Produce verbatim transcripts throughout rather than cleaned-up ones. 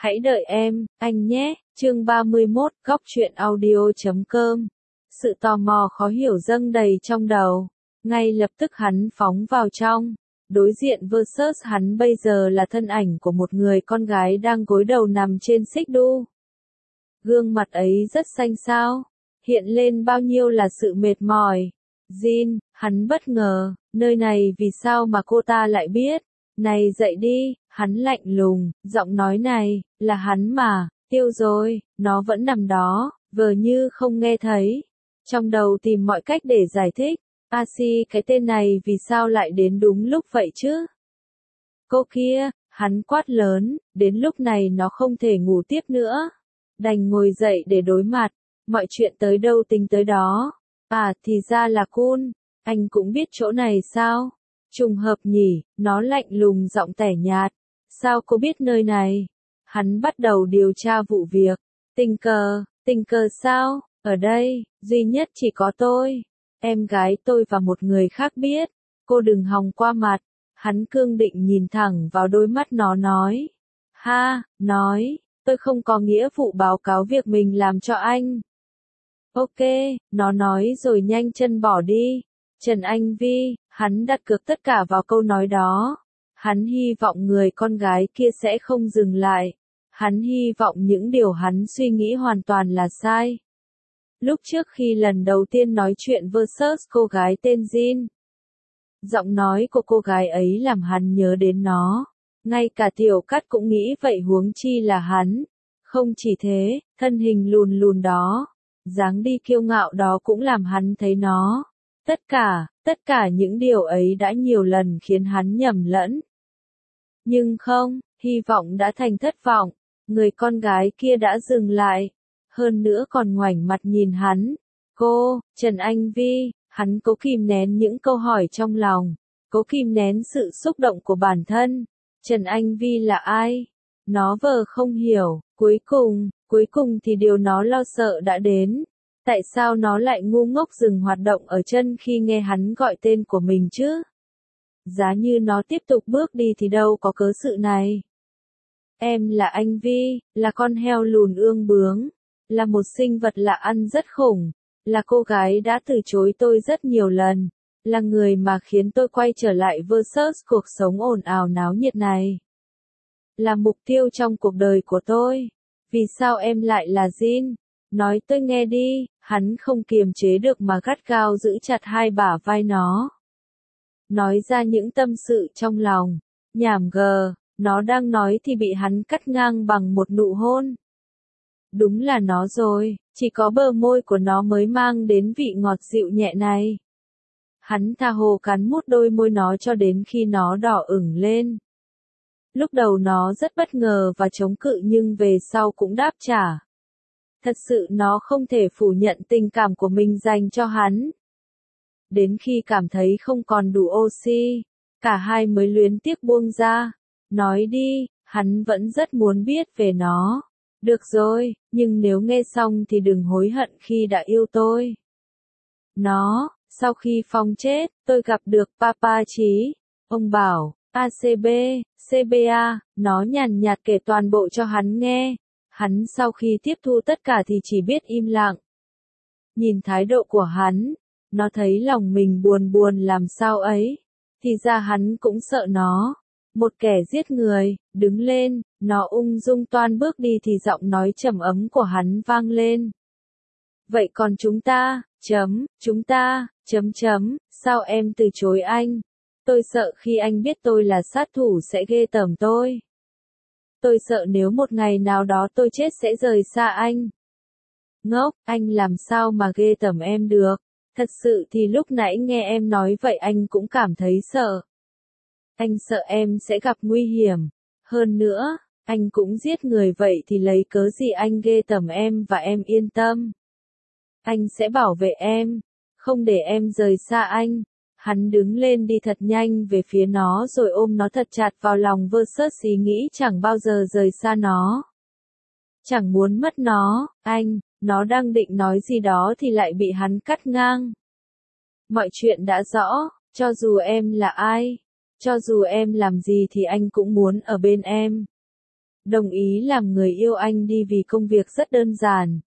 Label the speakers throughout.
Speaker 1: Hãy đợi em, anh nhé. Chương ba mươi mốt, góc truyện audio chấm com. Sự tò mò khó hiểu dâng đầy trong đầu. Ngay lập tức hắn phóng vào trong. Đối diện versus hắn bây giờ là thân ảnh của một người con gái đang gối đầu nằm trên xích đu. Gương mặt ấy rất xanh xao. Hiện lên bao nhiêu là sự mệt mỏi. Jin, hắn bất ngờ, nơi này vì sao mà cô ta lại biết. Này dậy đi, hắn lạnh lùng, giọng nói này, là hắn mà, tiêu rồi, nó vẫn nằm đó, vờ như không nghe thấy. Trong đầu tìm mọi cách để giải thích, Asi cái tên này vì sao lại đến đúng lúc vậy chứ? Cô kia, hắn quát lớn, đến lúc này nó không thể ngủ tiếp nữa. Đành ngồi dậy để đối mặt, mọi chuyện tới đâu tính tới đó. À thì ra là Kun, anh cũng biết chỗ này sao? Trùng hợp nhỉ, nó lạnh lùng giọng tẻ nhạt. Sao cô biết nơi này? Hắn bắt đầu điều tra vụ việc. Tình cờ, tình cờ sao? Ở đây, duy nhất chỉ có tôi. Em gái tôi và một người khác biết. Cô đừng hòng qua mặt. Hắn cương định nhìn thẳng vào đôi mắt nó nói. Ha, nói, tôi không có nghĩa vụ báo cáo việc mình làm cho anh. Ok, nó nói rồi nhanh chân bỏ đi. Trần Anh Vi, hắn đặt cược tất cả vào câu nói đó. Hắn hy vọng người con gái kia sẽ không dừng lại. Hắn hy vọng những điều hắn suy nghĩ hoàn toàn là sai. Lúc trước khi lần đầu tiên nói chuyện versus cô gái tên Jin, giọng nói của cô gái ấy làm hắn nhớ đến nó. Ngay cả Tiểu Cát cũng nghĩ vậy huống chi là hắn. Không chỉ thế, thân hình lùn lùn đó, dáng đi kiêu ngạo đó cũng làm hắn thấy nó. Tất cả, tất cả những điều ấy đã nhiều lần khiến hắn nhầm lẫn. Nhưng không, hy vọng đã thành thất vọng. Người con gái kia đã dừng lại. Hơn nữa còn ngoảnh mặt nhìn hắn. Cô, Trần Anh Vi, hắn cố kìm nén những câu hỏi trong lòng. Cố kìm nén sự xúc động của bản thân. Trần Anh Vi là ai? Nó vờ không hiểu. Cuối cùng, cuối cùng thì điều nó lo sợ đã đến. Tại sao nó lại ngu ngốc dừng hoạt động ở chân khi nghe hắn gọi tên của mình chứ? Giá như nó tiếp tục bước đi thì đâu có cớ sự này. Em là Anh Vi, là con heo lùn ương bướng, là một sinh vật lạ ăn rất khủng, là cô gái đã từ chối tôi rất nhiều lần, là người mà khiến tôi quay trở lại versus cuộc sống ồn ào náo nhiệt này. Là mục tiêu trong cuộc đời của tôi. Vì sao em lại là Jin? Nói tôi nghe đi, hắn không kiềm chế được mà gắt gao giữ chặt hai bả vai nó. Nói ra những tâm sự trong lòng. Nhảm gờ, nó đang nói thì bị hắn cắt ngang bằng một nụ hôn. Đúng là nó rồi, chỉ có bờ môi của nó mới mang đến vị ngọt dịu nhẹ này. Hắn tha hồ cắn mút đôi môi nó cho đến khi nó đỏ ửng lên. Lúc đầu nó rất bất ngờ và chống cự nhưng về sau cũng đáp trả. Thật sự nó không thể phủ nhận tình cảm của mình dành cho hắn. Đến khi cảm thấy không còn đủ oxy, cả hai mới luyến tiếc buông ra. Nói đi, hắn vẫn rất muốn biết về nó. Được rồi, nhưng nếu nghe xong thì đừng hối hận khi đã yêu tôi. Nó, sau khi Phong chết, tôi gặp được Papa Chí. Ông bảo, a xê bê, xê bê a, nó nhàn nhạt kể toàn bộ cho hắn nghe. Hắn sau khi tiếp thu tất cả thì chỉ biết im lặng. Nhìn thái độ của hắn, nó thấy lòng mình buồn buồn làm sao ấy. Thì ra hắn cũng sợ nó. Một kẻ giết người, đứng lên, nó ung dung toan bước đi thì giọng nói trầm ấm của hắn vang lên. Vậy còn chúng ta, chấm, chúng ta, chấm chấm, sao em từ chối anh? Tôi sợ khi anh biết tôi là sát thủ sẽ ghê tởm tôi. Tôi sợ nếu một ngày nào đó tôi chết sẽ rời xa anh. Ngốc, anh làm sao mà ghê tởm em được? Thật sự thì lúc nãy nghe em nói vậy anh cũng cảm thấy sợ. Anh sợ em sẽ gặp nguy hiểm. Hơn nữa, anh cũng giết người vậy thì lấy cớ gì anh ghê tởm em và em yên tâm. Anh sẽ bảo vệ em, không để em rời xa anh. Hắn đứng lên đi thật nhanh về phía nó rồi ôm nó thật chặt vào lòng versus ý nghĩ chẳng bao giờ rời xa nó. Chẳng muốn mất nó, anh, nó đang định nói gì đó thì lại bị hắn cắt ngang. Mọi chuyện đã rõ, cho dù em là ai, cho dù em làm gì thì anh cũng muốn ở bên em. Đồng ý làm người yêu anh đi vì công việc rất đơn giản.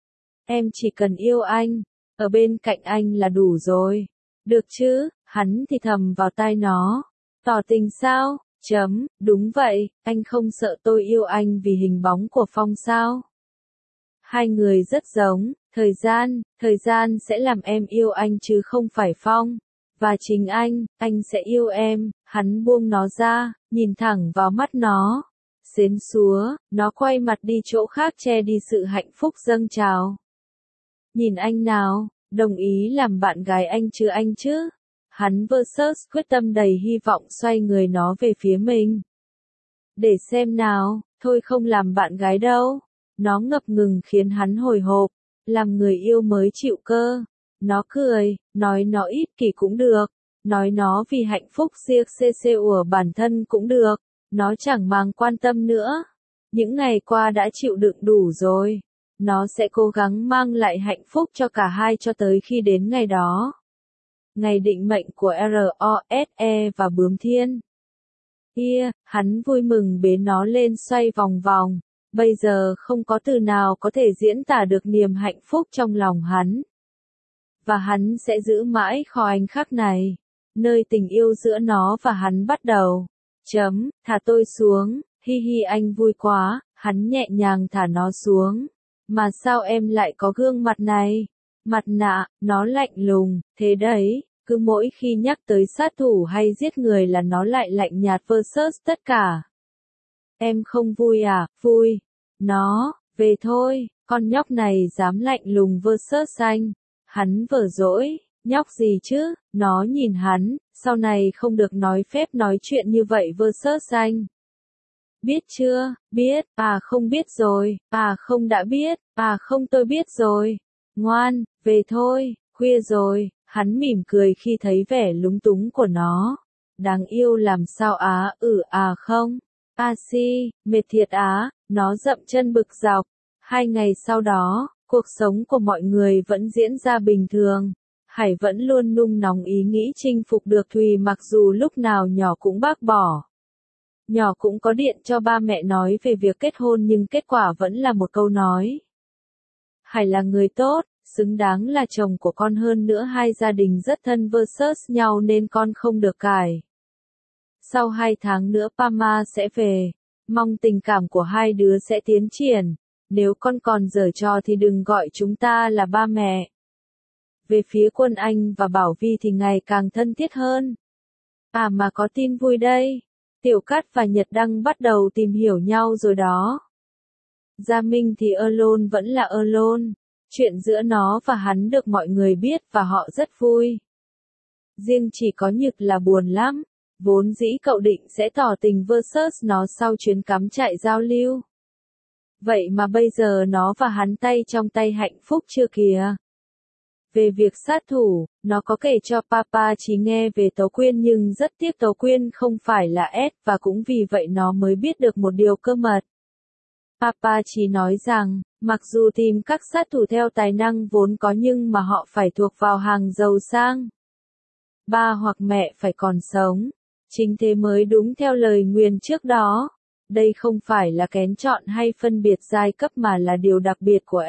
Speaker 1: Em chỉ cần yêu anh, ở bên cạnh anh là đủ rồi. Được chứ, hắn thì thầm vào tai nó. Tỏ tình sao? Chấm, đúng vậy, anh không sợ tôi yêu anh vì hình bóng của Phong sao? Hai người rất giống, thời gian, thời gian sẽ làm em yêu anh chứ không phải Phong. Và chính anh, anh sẽ yêu em. Hắn buông nó ra, nhìn thẳng vào mắt nó. Xến xúa, nó quay mặt đi chỗ khác che đi sự hạnh phúc dâng trào. Nhìn anh nào, đồng ý làm bạn gái anh chứ anh chứ? Hắn versus quyết tâm đầy hy vọng xoay người nó về phía mình. Để xem nào, thôi không làm bạn gái đâu. Nó ngập ngừng khiến hắn hồi hộp, làm người yêu mới chịu cơ. Nó cười, nói nó ích kỷ cũng được, nói nó vì hạnh phúc riêng xê xê của bản thân cũng được, nó chẳng mang quan tâm nữa. Những ngày qua đã chịu đựng đủ rồi, nó sẽ cố gắng mang lại hạnh phúc cho cả hai cho tới khi đến ngày đó. Ngày định mệnh của rose và bướm thiên. Kia, hắn vui mừng bế nó lên xoay vòng vòng. Bây giờ không có từ nào có thể diễn tả được niềm hạnh phúc trong lòng hắn. Và hắn sẽ giữ mãi khoảnh khắc này, nơi tình yêu giữa nó và hắn bắt đầu. Chấm, thả tôi xuống, hi hi anh vui quá, hắn nhẹ nhàng thả nó xuống. Mà sao em lại có gương mặt này? Mặt nạ, nó lạnh lùng, thế đấy, cứ mỗi khi nhắc tới sát thủ hay giết người là nó lại lạnh nhạt versus tất cả. Em không vui à? Vui. Nó, về thôi, con nhóc này dám lạnh lùng versus anh. Hắn vờ dỗi, nhóc gì chứ? Nó nhìn hắn, sau này không được nói phép nói chuyện như vậy versus anh. Biết chưa? Biết, à không biết rồi, à không đã biết, à không tôi biết rồi. Ngoan, về thôi, khuya rồi. Hắn mỉm cười khi thấy vẻ lúng túng của nó. Đáng yêu làm sao á, ừ à không. A si, mệt thiệt á, nó dậm chân bực dọc. Hai ngày sau đó, cuộc sống của mọi người vẫn diễn ra bình thường. Hải vẫn luôn nung nóng ý nghĩ chinh phục được Thùy mặc dù lúc nào nhỏ cũng bác bỏ. Nhỏ cũng có điện cho ba mẹ nói về việc kết hôn nhưng kết quả vẫn là một câu nói. Hải là người tốt, xứng đáng là chồng của con hơn nữa hai gia đình rất thân versus nhau nên con không được cài. Sau hai tháng nữa Pama sẽ về, mong tình cảm của hai đứa sẽ tiến triển, nếu con còn giở trò thì đừng gọi chúng ta là ba mẹ. Về phía Quân Anh và Bảo Vi thì ngày càng thân thiết hơn. À mà có tin vui đây, Tiểu Cát và Nhật Đăng bắt đầu tìm hiểu nhau rồi đó. Gia Minh thì alone vẫn là alone. Chuyện giữa nó và hắn được mọi người biết và họ rất vui. Riêng chỉ có Nhực là buồn lắm. Vốn dĩ cậu định sẽ tỏ tình versus nó sau chuyến cắm trại giao lưu. Vậy mà bây giờ nó và hắn tay trong tay hạnh phúc chưa kìa. Về việc sát thủ, nó có kể cho Papa Chí nghe về Tố Quyên nhưng rất tiếc Tố Quyên không phải là S và cũng vì vậy nó mới biết được một điều cơ mật. Papa Chí nói rằng, mặc dù tìm các sát thủ theo tài năng vốn có nhưng mà họ phải thuộc vào hàng giàu sang. Ba hoặc mẹ phải còn sống. Chính thế mới đúng theo lời nguyền trước đó. Đây không phải là kén chọn hay phân biệt giai cấp mà là điều đặc biệt của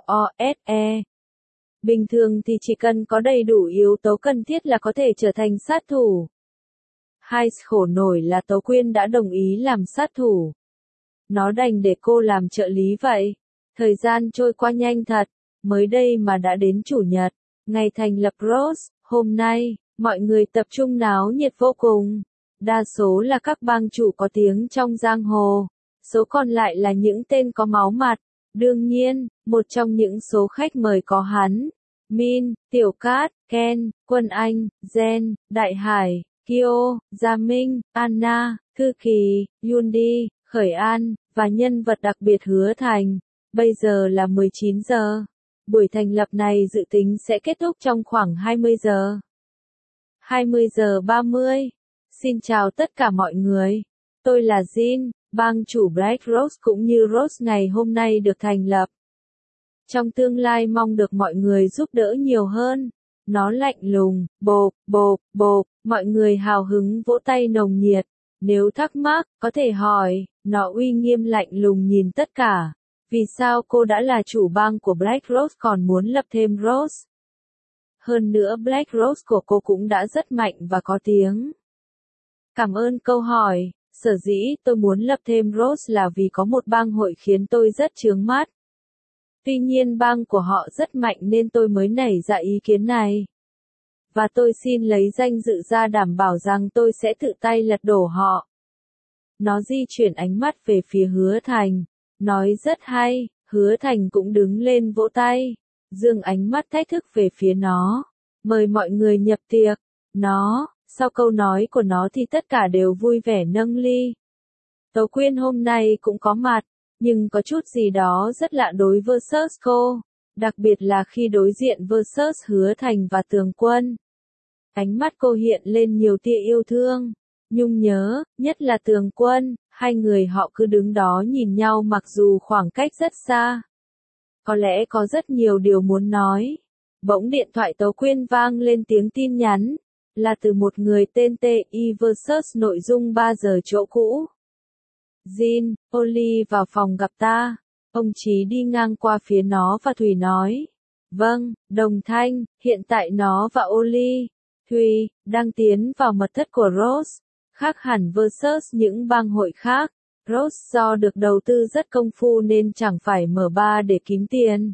Speaker 1: rose. Bình thường thì chỉ cần có đầy đủ yếu tố cần thiết là có thể trở thành sát thủ. Hai khổ nổi là Tố Quyên đã đồng ý làm sát thủ. Nó đành để cô làm trợ lý vậy. Thời gian trôi qua nhanh thật, mới đây mà đã đến Chủ nhật, ngày thành lập Rose. Hôm nay, mọi người tập trung náo nhiệt vô cùng. Đa số là các bang chủ có tiếng trong giang hồ, số còn lại là những tên có máu mặt. Đương nhiên, một trong những số khách mời có hắn, Min, Tiểu Cát, Ken, Quân Anh, Jen, Đại Hải, Kyo, Gia Minh, Anna, Thư Kỳ, Yundi, Khởi An, và nhân vật đặc biệt Hứa Thành. Bây giờ là mười chín giờ. Buổi thành lập này dự tính sẽ kết thúc trong khoảng hai mươi giờ. hai mươi giờ ba mươi. Xin chào tất cả mọi người. Tôi là Jin, bang chủ Black Rose cũng như Rose ngày hôm nay được thành lập. Trong tương lai mong được mọi người giúp đỡ nhiều hơn. Nó lạnh lùng, bộp, bộp, bộp, mọi người hào hứng vỗ tay nồng nhiệt. Nếu thắc mắc, có thể hỏi, Nó uy nghiêm lạnh lùng nhìn tất cả. Vì sao cô đã là chủ bang của Black Rose còn muốn lập thêm Rose? Hơn nữa Black Rose của cô cũng đã rất mạnh và có tiếng. Cảm ơn câu hỏi, sở dĩ tôi muốn lập thêm Rose là vì có một bang hội khiến tôi rất chướng mắt. Tuy nhiên bang của họ rất mạnh nên tôi mới nảy ra ý kiến này. Và tôi xin lấy danh dự ra đảm bảo rằng tôi sẽ tự tay lật đổ họ. Nó di chuyển ánh mắt về phía Hứa Thành. Nói rất hay, Hứa Thành cũng đứng lên vỗ tay. Dương ánh mắt thách thức về phía nó. Mời mọi người nhập tiệc. Nó, sau câu nói của nó thì tất cả đều vui vẻ nâng ly. Tố Quyên hôm nay cũng có mặt, nhưng có chút gì đó rất lạ đối versus cô. Đặc biệt là khi đối diện versus Hứa Thành và Tường Quân. Ánh mắt cô hiện lên nhiều tia yêu thương, nhung nhớ, nhất là Tường Quân, hai người họ cứ đứng đó nhìn nhau mặc dù khoảng cách rất xa. Có lẽ có rất nhiều điều muốn nói. Bỗng điện thoại Tố Quyên vang lên tiếng tin nhắn, là từ một người tên T I versus nội dung ba giờ chỗ cũ. Jin, Oli vào phòng gặp ta. Ông Chí đi ngang qua phía nó và Thùy nói. Vâng, Đồng Thanh, hiện tại nó và Oli, Thùy, đang tiến vào mật thất của Rose. Khác hẳn versus những bang hội khác, Rose do được đầu tư rất công phu nên chẳng phải mở bar để kiếm tiền.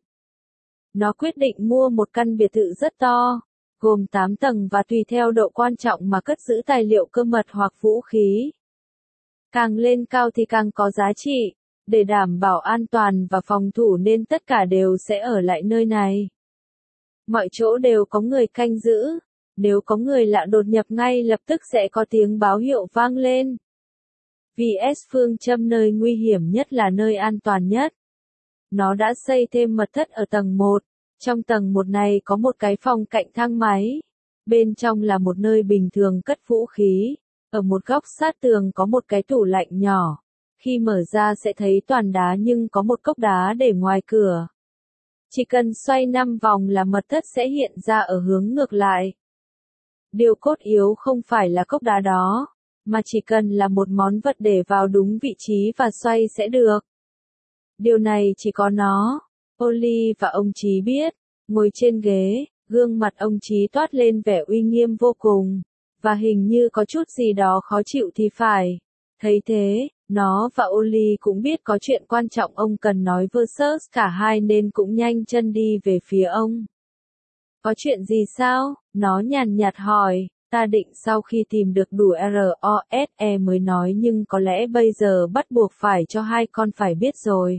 Speaker 1: Nó quyết định mua một căn biệt thự rất to, gồm tám tầng và tùy theo độ quan trọng mà cất giữ tài liệu cơ mật hoặc vũ khí. Càng lên cao thì càng có giá trị, để đảm bảo an toàn và phòng thủ nên tất cả đều sẽ ở lại nơi này. Mọi chỗ đều có người canh giữ. Nếu có người lạ đột nhập ngay lập tức sẽ có tiếng báo hiệu vang lên. vê ét phương châm nơi nguy hiểm nhất là nơi an toàn nhất. Nó đã xây thêm mật thất ở tầng một. Trong tầng một này có một cái phòng cạnh thang máy. Bên trong là một nơi bình thường cất vũ khí. Ở một góc sát tường có một cái tủ lạnh nhỏ. Khi mở ra sẽ thấy toàn đá nhưng có một cốc đá để ngoài cửa. Chỉ cần xoay năm vòng là mật thất sẽ hiện ra ở hướng ngược lại. Điều cốt yếu không phải là cốc đá đó, mà chỉ cần là một món vật để vào đúng vị trí và xoay sẽ được. Điều này chỉ có nó, Oli và ông Chí biết. Ngồi trên ghế, gương mặt ông Chí toát lên vẻ uy nghiêm vô cùng, và hình như có chút gì đó khó chịu thì phải. Thấy thế, nó và Oli cũng biết có chuyện quan trọng ông cần nói versus cả hai nên cũng nhanh chân đi về phía ông. Có chuyện gì sao? Nó nhàn nhạt hỏi. Ta định sau khi tìm được đủ rose mới nói nhưng có lẽ bây giờ bắt buộc phải cho hai con phải biết rồi.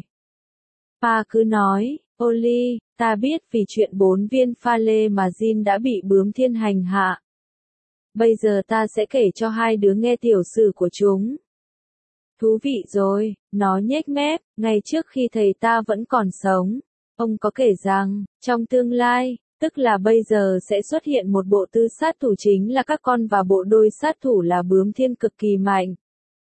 Speaker 1: Pa cứ nói, Oli, ta biết vì chuyện bốn viên pha lê mà Jin đã bị bướm thiên hành hạ. Bây giờ ta sẽ kể cho hai đứa nghe tiểu sử của chúng. Thú vị rồi, nó nhếch mép, ngày trước khi thầy ta vẫn còn sống, ông có kể rằng, trong tương lai, tức là bây giờ sẽ xuất hiện một bộ tư sát thủ chính là các con và bộ đôi sát thủ là bướm thiên cực kỳ mạnh.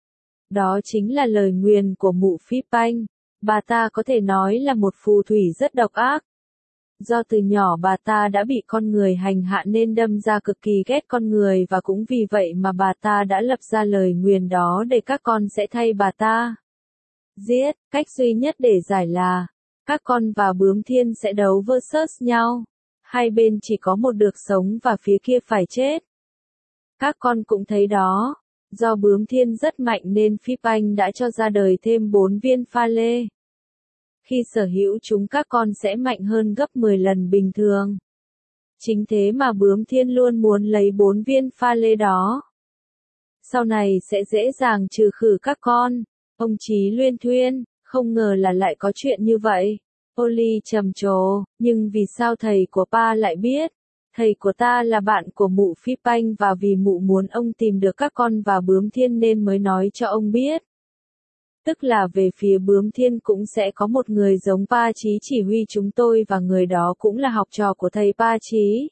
Speaker 1: Đó chính là lời nguyền của mụ Phi Panh. Bà ta có thể nói là một phù thủy rất độc ác. Do từ nhỏ bà ta đã bị con người hành hạ nên đâm ra cực kỳ ghét con người và cũng vì vậy mà bà ta đã lập ra lời nguyền đó để các con sẽ thay bà ta giết. Cách duy nhất để giải là, các con và bướm thiên sẽ đấu versus nhau. Hai bên chỉ có một được sống và phía kia phải chết. Các con cũng thấy đó, do bướm thiên rất mạnh nên Phi Panh đã cho ra đời thêm bốn viên pha lê. Khi sở hữu chúng các con sẽ mạnh hơn gấp mười lần bình thường. Chính thế mà bướm thiên luôn muốn lấy bốn viên pha lê đó. Sau này sẽ dễ dàng trừ khử các con. Ông Chí luyên thuyên, không ngờ là lại có chuyện như vậy. Oli trầm trồ, nhưng vì sao thầy của Pa lại biết? Thầy của ta là bạn của mụ Phi Panh và vì mụ muốn ông tìm được các con và bướm thiên nên mới nói cho ông biết. Tức là về phía bướm thiên cũng sẽ có một người giống Pa Chí chỉ huy chúng tôi và người đó cũng là học trò của thầy Pa Chí.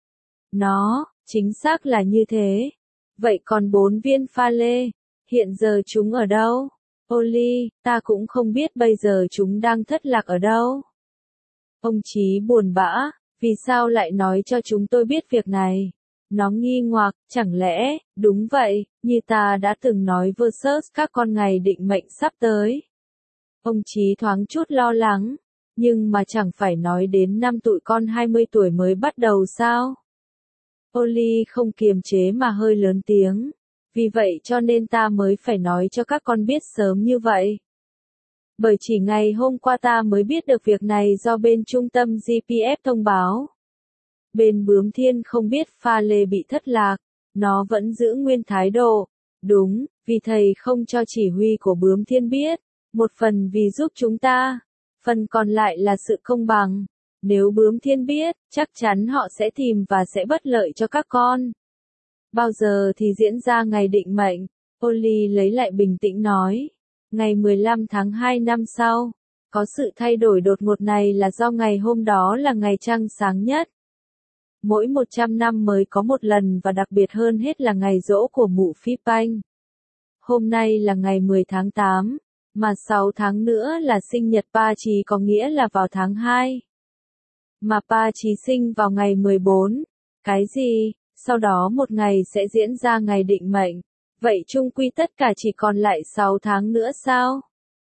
Speaker 1: Nó, chính xác là như thế. Vậy còn bốn viên pha lê, hiện giờ chúng ở đâu? Oli, ta cũng không biết bây giờ chúng đang thất lạc ở đâu. Ông Chí buồn bã, vì sao lại nói cho chúng tôi biết việc này? Nó nghi hoặc, chẳng lẽ, đúng vậy, như ta đã từng nói versus các con ngày định mệnh sắp tới. Ông Chí thoáng chút lo lắng, nhưng mà chẳng phải nói đến năm tụi con hai mươi tuổi mới bắt đầu sao? Polly không kiềm chế mà hơi lớn tiếng, vì vậy cho nên ta mới phải nói cho các con biết sớm như vậy. Bởi chỉ ngày hôm qua ta mới biết được việc này do bên trung tâm giê pê ép thông báo. Bên Bướm Thiên không biết pha lê bị thất lạc, nó vẫn giữ nguyên thái độ. Đúng, vì thầy không cho chỉ huy của Bướm Thiên biết, một phần vì giúp chúng ta, phần còn lại là sự công bằng. Nếu Bướm Thiên biết, chắc chắn họ sẽ tìm và sẽ bất lợi cho các con. Bao giờ thì diễn ra ngày định mệnh? Polly lấy lại bình tĩnh nói. Ngày mười lăm tháng hai năm sau. Có sự thay đổi đột ngột này là do ngày hôm đó là ngày trăng sáng nhất. Mỗi một trăm năm mới có một lần và đặc biệt hơn hết là ngày giỗ của mụ Phi Panh. Hôm nay là ngày mười tháng tám, mà sáu tháng nữa là sinh nhật Pa Chí, có nghĩa là vào tháng hai. Mà Pa Chí sinh vào ngày mười bốn. Cái gì? Sau đó một ngày sẽ diễn ra ngày định mệnh. Vậy chung quy tất cả chỉ còn lại sáu tháng nữa sao?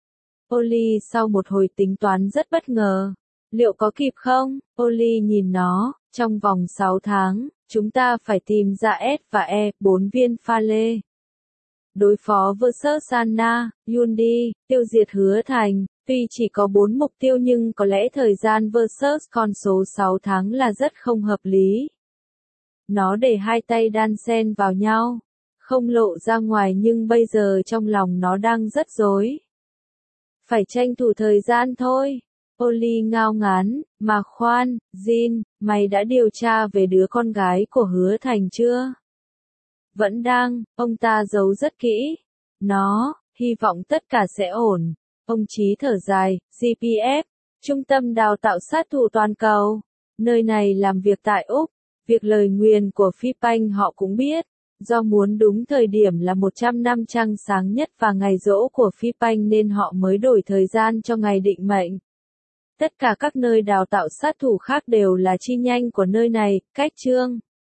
Speaker 1: Polly sau một hồi tính toán rất bất ngờ. Liệu có kịp không? Polly nhìn nó, trong vòng sáu tháng, chúng ta phải tìm ra S và E, bốn viên pha lê. Đối phó versus Anna, Yundi, tiêu diệt Hứa Thành, tuy chỉ có bốn mục tiêu nhưng có lẽ thời gian versus con số sáu tháng là rất không hợp lý. Nó để hai tay đan xen vào nhau, không lộ ra ngoài nhưng bây giờ trong lòng nó đang rất rối. Phải tranh thủ thời gian thôi. Polly ngao ngán, mà khoan, Jin, mày đã điều tra về đứa con gái của Hứa Thành chưa? Vẫn đang, ông ta giấu rất kỹ. Nó, hy vọng tất cả sẽ ổn. Ông Chí thở dài, giê pê ép, Trung tâm Đào tạo Sát thủ Toàn cầu. Nơi này làm việc tại Úc. Việc lời nguyền của Phi Panh họ cũng biết. Do muốn đúng thời điểm là một trăm năm trăng sáng nhất và ngày giỗ của Phi Panh nên họ mới đổi thời gian cho ngày định mệnh. Tất cả các nơi đào tạo sát thủ khác đều là chi nhánh của nơi này, cách chương.